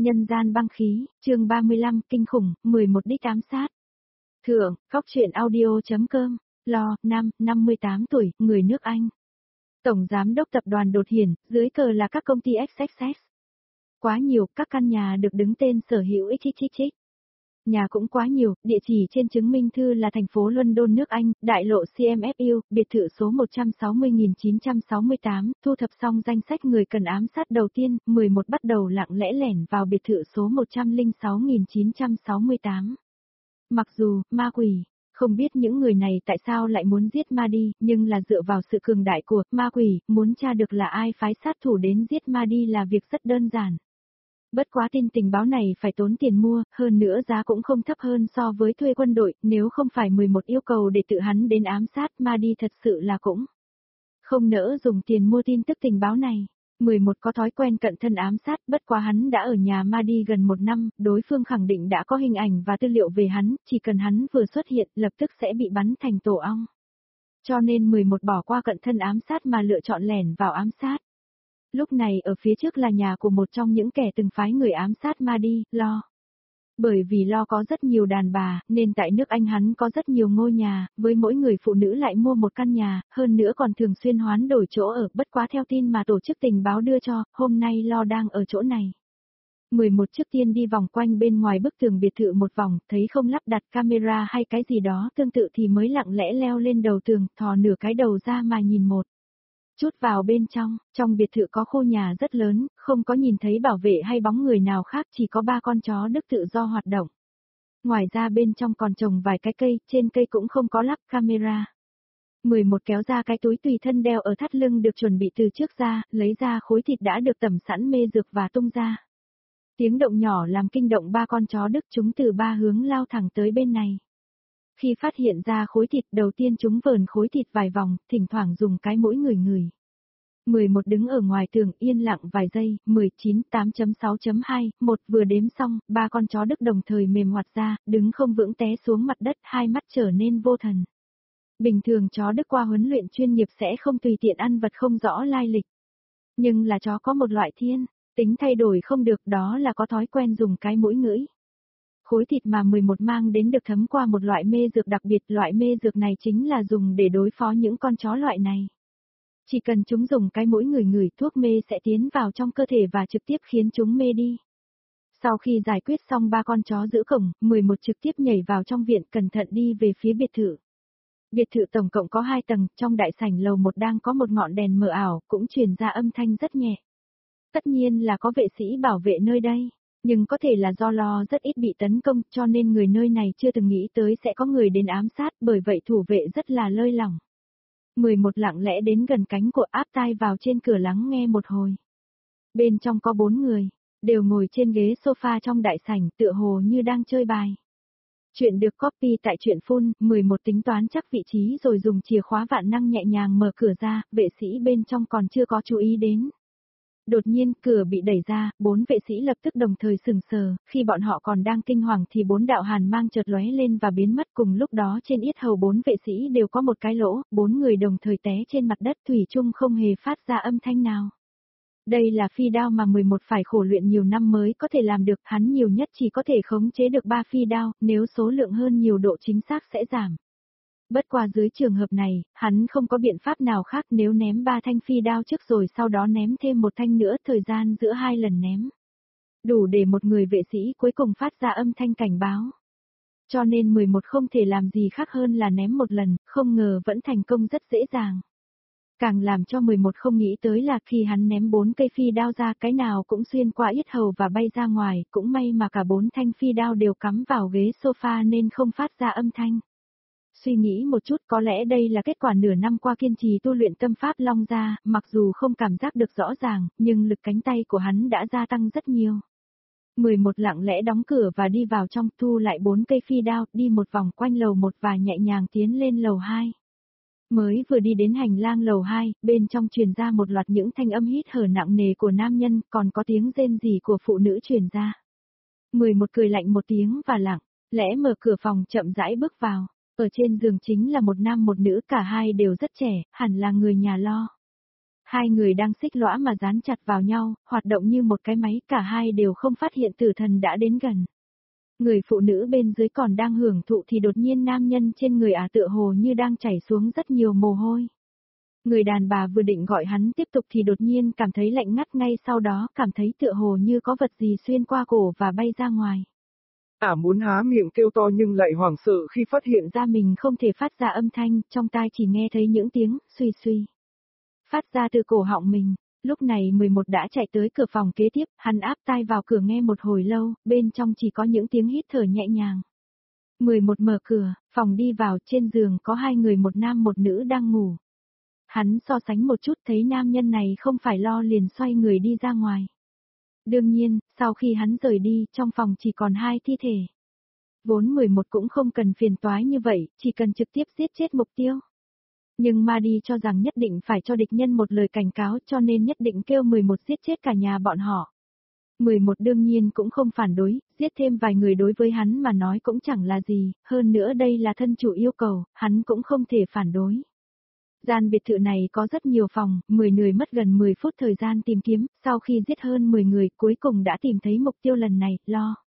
Nhân gian băng khí, chương 35, kinh khủng, 11 đích ám sát. Thượng, góc truyện audio.com, Lo, nam, 58 tuổi, người nước Anh. Tổng giám đốc tập đoàn Đột Hiển, dưới cờ là các công ty XXX. Quá nhiều, các căn nhà được đứng tên sở hữu XXX. Nhà cũng quá nhiều, địa chỉ trên chứng minh thư là thành phố London nước Anh, đại lộ CMFU, biệt thự số 160.968, thu thập xong danh sách người cần ám sát đầu tiên, 11 bắt đầu lặng lẽ lẻn vào biệt thự số 106.968. Mặc dù, ma quỷ, không biết những người này tại sao lại muốn giết Mahdi, nhưng là dựa vào sự cường đại của ma quỷ, muốn tra được là ai phái sát thủ đến giết Mahdi là việc rất đơn giản. Bất quá tin tình báo này phải tốn tiền mua, hơn nữa giá cũng không thấp hơn so với thuê quân đội, nếu không phải 11 yêu cầu để tự hắn đến ám sát Mahdi thật sự là cũng không nỡ dùng tiền mua tin tức tình báo này. 11 có thói quen cận thân ám sát, bất quá hắn đã ở nhà Mahdi gần 1 năm, đối phương khẳng định đã có hình ảnh và tư liệu về hắn, chỉ cần hắn vừa xuất hiện lập tức sẽ bị bắn thành tổ ong. Cho nên 11 bỏ qua cận thân ám sát mà lựa chọn lẻn vào ám sát. Lúc này ở phía trước là nhà của một trong những kẻ từng phái người ám sát Mahdi, Lo. Bởi vì Lo có rất nhiều đàn bà, nên tại nước Anh hắn có rất nhiều ngôi nhà, với mỗi người phụ nữ lại mua một căn nhà, hơn nữa còn thường xuyên hoán đổi chỗ ở, bất quá theo tin mà tổ chức tình báo đưa cho, hôm nay Lo đang ở chỗ này. 11 trước tiên đi vòng quanh bên ngoài bức tường biệt thự một vòng, thấy không lắp đặt camera hay cái gì đó tương tự thì mới lặng lẽ leo lên đầu tường, thò nửa cái đầu ra mà nhìn một chút vào bên trong biệt thự có khu nhà rất lớn, không có nhìn thấy bảo vệ hay bóng người nào khác, chỉ có 3 con chó Đức tự do hoạt động. Ngoài ra bên trong còn trồng vài cái cây, trên cây cũng không có lắp camera. 11 kéo ra cái túi tùy thân đeo ở thắt lưng được chuẩn bị từ trước ra, lấy ra khối thịt đã được tẩm sẵn mê dược và tung ra. Tiếng động nhỏ làm kinh động 3 con chó Đức, chúng từ 3 hướng lao thẳng tới bên này. Khi phát hiện ra khối thịt đầu tiên chúng vờn khối thịt vài vòng, thỉnh thoảng dùng cái mũi ngửi. 11 đứng ở ngoài tường yên lặng vài giây, 19, 8.6.2, 1 vừa đếm xong, 3 con chó Đức đồng thời mềm ngoặt ra, đứng không vững té xuống mặt đất, hai mắt trở nên vô thần. Bình thường chó Đức qua huấn luyện chuyên nghiệp sẽ không tùy tiện ăn vật không rõ lai lịch. Nhưng là chó có một loại thiên tính thay đổi không được, đó là có thói quen dùng cái mũi ngửi. Khối thịt mà 11 mang đến được thấm qua một loại mê dược đặc biệt, loại mê dược này chính là dùng để đối phó những con chó loại này. Chỉ cần chúng dùng cái mũi ngửi thuốc mê sẽ tiến vào trong cơ thể và trực tiếp khiến chúng mê đi. Sau khi giải quyết xong 3 con chó giữ cổng, 11 trực tiếp nhảy vào trong viện, cẩn thận đi về phía biệt thự. Biệt thự tổng cộng có 2 tầng, trong đại sảnh lầu 1 đang có một ngọn đèn mờ ảo, cũng truyền ra âm thanh rất nhẹ. Tất nhiên là có vệ sĩ bảo vệ nơi đây. Nhưng có thể là do Lo rất ít bị tấn công, cho nên người nơi này chưa từng nghĩ tới sẽ có người đến ám sát, bởi vậy thủ vệ rất là lơi lỏng. 11 lặng lẽ đến gần cánh cửa, áp tai vào trên cửa lắng nghe một hồi. Bên trong có 4 người, đều ngồi trên ghế sofa trong đại sảnh, tựa hồ như đang chơi bài. Chuyện được copy tại truyện Phun, 11 tính toán chắc vị trí rồi dùng chìa khóa vạn năng nhẹ nhàng mở cửa ra, vệ sĩ bên trong còn chưa có chú ý đến. Đột nhiên, cửa bị đẩy ra, 4 vệ sĩ lập tức đồng thời sững sờ, khi bọn họ còn đang kinh hoàng thì 4 đạo hàn mang chợt lóe lên và biến mất, cùng lúc đó trên yết hầu 4 vệ sĩ đều có một cái lỗ, 4 người đồng thời té trên mặt đất, thủy chung không hề phát ra âm thanh nào. Đây là phi đao mà 11 phải khổ luyện nhiều năm mới có thể làm được, hắn nhiều nhất chỉ có thể khống chế được 3 phi đao, nếu số lượng hơn nhiều độ chính xác sẽ giảm. Bất qua dưới trường hợp này, hắn không có biện pháp nào khác, nếu ném 3 thanh phi đao trước rồi sau đó ném thêm một thanh nữa, thời gian giữa 2 lần ném đủ để một người vệ sĩ cuối cùng phát ra âm thanh cảnh báo. Cho nên 11 không thể làm gì khác hơn là ném một lần, không ngờ vẫn thành công rất dễ dàng. Càng làm cho 11 không nghĩ tới là khi hắn ném 4 cây phi đao ra, cái nào cũng xuyên qua yết hầu và bay ra ngoài, cũng may mà cả 4 thanh phi đao đều cắm vào ghế sofa nên không phát ra âm thanh. Suy nghĩ một chút, có lẽ đây là kết quả nửa năm qua kiên trì tu luyện tâm pháp Long Gia, mặc dù không cảm giác được rõ ràng, nhưng lực cánh tay của hắn đã gia tăng rất nhiều. 11 lặng lẽ đóng cửa và đi vào trong, thu lại 4 cây phi đao, đi một vòng quanh lầu 1 và nhẹ nhàng tiến lên lầu 2. Mới vừa đi đến hành lang lầu 2, bên trong truyền ra một loạt những thanh âm hít thở nặng nề của nam nhân, còn có tiếng rên rỉ của phụ nữ truyền ra. 11 cười lạnh một tiếng và lặng lẽ mở cửa phòng, chậm rãi bước vào. Ở trên giường chính là một nam một nữ, cả hai đều rất trẻ, hẳn là người nhà Lo. Hai người đang xích lõa mà dán chặt vào nhau, hoạt động như một cái máy, cả hai đều không phát hiện tử thần đã đến gần. Người phụ nữ bên dưới còn đang hưởng thụ thì đột nhiên nam nhân trên người tựa hồ như đang chảy xuống rất nhiều mồ hôi. Người đàn bà vừa định gọi hắn tiếp tục thì đột nhiên cảm thấy lạnh ngắt, ngay sau đó cảm thấy tựa hồ như có vật gì xuyên qua cổ và bay ra ngoài. Muốn há miệng kêu to nhưng lại hoảng sợ khi phát hiện ra mình không thể phát ra âm thanh, trong tai chỉ nghe thấy những tiếng suy suy phát ra từ cổ họng mình. Lúc này 11 đã chạy tới cửa phòng kế tiếp, hắn áp tai vào cửa nghe một hồi lâu, bên trong chỉ có những tiếng hít thở nhẹ nhàng. 11 mở cửa, phòng đi vào, trên giường có hai người, một nam một nữ đang ngủ. Hắn so sánh một chút thấy nam nhân này không phải lo liền xoay người đi ra ngoài. Đương nhiên, sau khi hắn rời đi, trong phòng chỉ còn hai thi thể. Vốn 11 cũng không cần phiền toái như vậy, chỉ cần trực tiếp giết chết mục tiêu. Nhưng Madi cho rằng nhất định phải cho địch nhân một lời cảnh cáo, cho nên nhất định kêu 11 giết chết cả nhà bọn họ. 11 đương nhiên cũng không phản đối, giết thêm vài người đối với hắn mà nói cũng chẳng là gì, hơn nữa đây là thân chủ yêu cầu, hắn cũng không thể phản đối. Gian biệt thự này có rất nhiều phòng, 10 người mất gần 10 phút thời gian tìm kiếm, sau khi giết hơn 10 người cuối cùng đã tìm thấy mục tiêu lần này,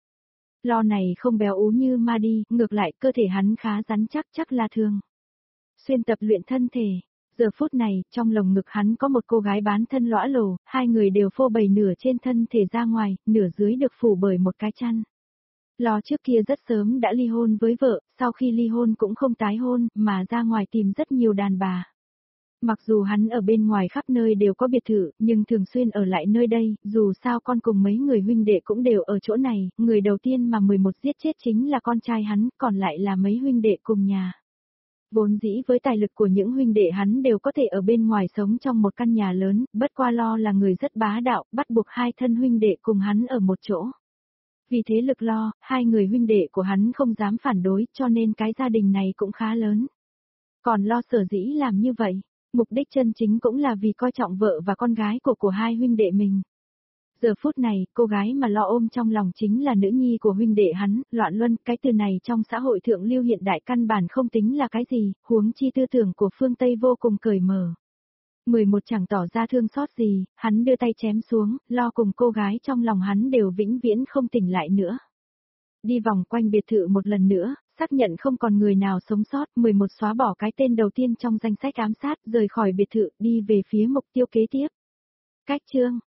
Lo này không béo ú như Madi, ngược lại cơ thể hắn khá rắn chắc, chắc là thường xuyên tập luyện thân thể. Giờ phút này, trong lồng ngực hắn có một cô gái bán thân lõa lồ, hai người đều phô bày nửa trên thân thể ra ngoài, nửa dưới được phủ bởi một cái chăn. Lo trước kia rất sớm đã ly hôn với vợ, sau khi ly hôn cũng không tái hôn, mà ra ngoài tìm rất nhiều đàn bà. Mặc dù hắn ở bên ngoài khắp nơi đều có biệt thự, nhưng thường xuyên ở lại nơi đây, dù sao con cùng mấy người huynh đệ cũng đều ở chỗ này, người đầu tiên mà 11 giết chết chính là con trai hắn, còn lại là mấy huynh đệ cùng nhà. Vốn dĩ với tài lực của những huynh đệ hắn đều có thể ở bên ngoài sống trong một căn nhà lớn, bất qua Lo là người rất bá đạo, bắt buộc hai thân huynh đệ cùng hắn ở một chỗ. Vì thế lực Lo, hai người huynh đệ của hắn không dám phản đối, cho nên cái gia đình này cũng khá lớn. Còn Lo sở dĩ làm như vậy, mục đích chân chính cũng là vì coi trọng vợ và con gái của hai huynh đệ mình. Giờ phút này, cô gái mà Lo ôm trong lòng chính là nữ nhi của huynh đệ hắn, Loạn Luân, cái từ này trong xã hội thượng lưu hiện đại căn bản không tính là cái gì, huống chi tư tưởng của phương Tây vô cùng cởi mở. 11 chẳng tỏ ra thương xót gì, hắn đưa tay chém xuống, Lo cùng cô gái trong lòng hắn đều vĩnh viễn không tỉnh lại nữa. Đi vòng quanh biệt thự một lần nữa, xác nhận không còn người nào sống sót, 11 xóa bỏ cái tên đầu tiên trong danh sách ám sát, rời khỏi biệt thự, đi về phía mục tiêu kế tiếp. Cách chương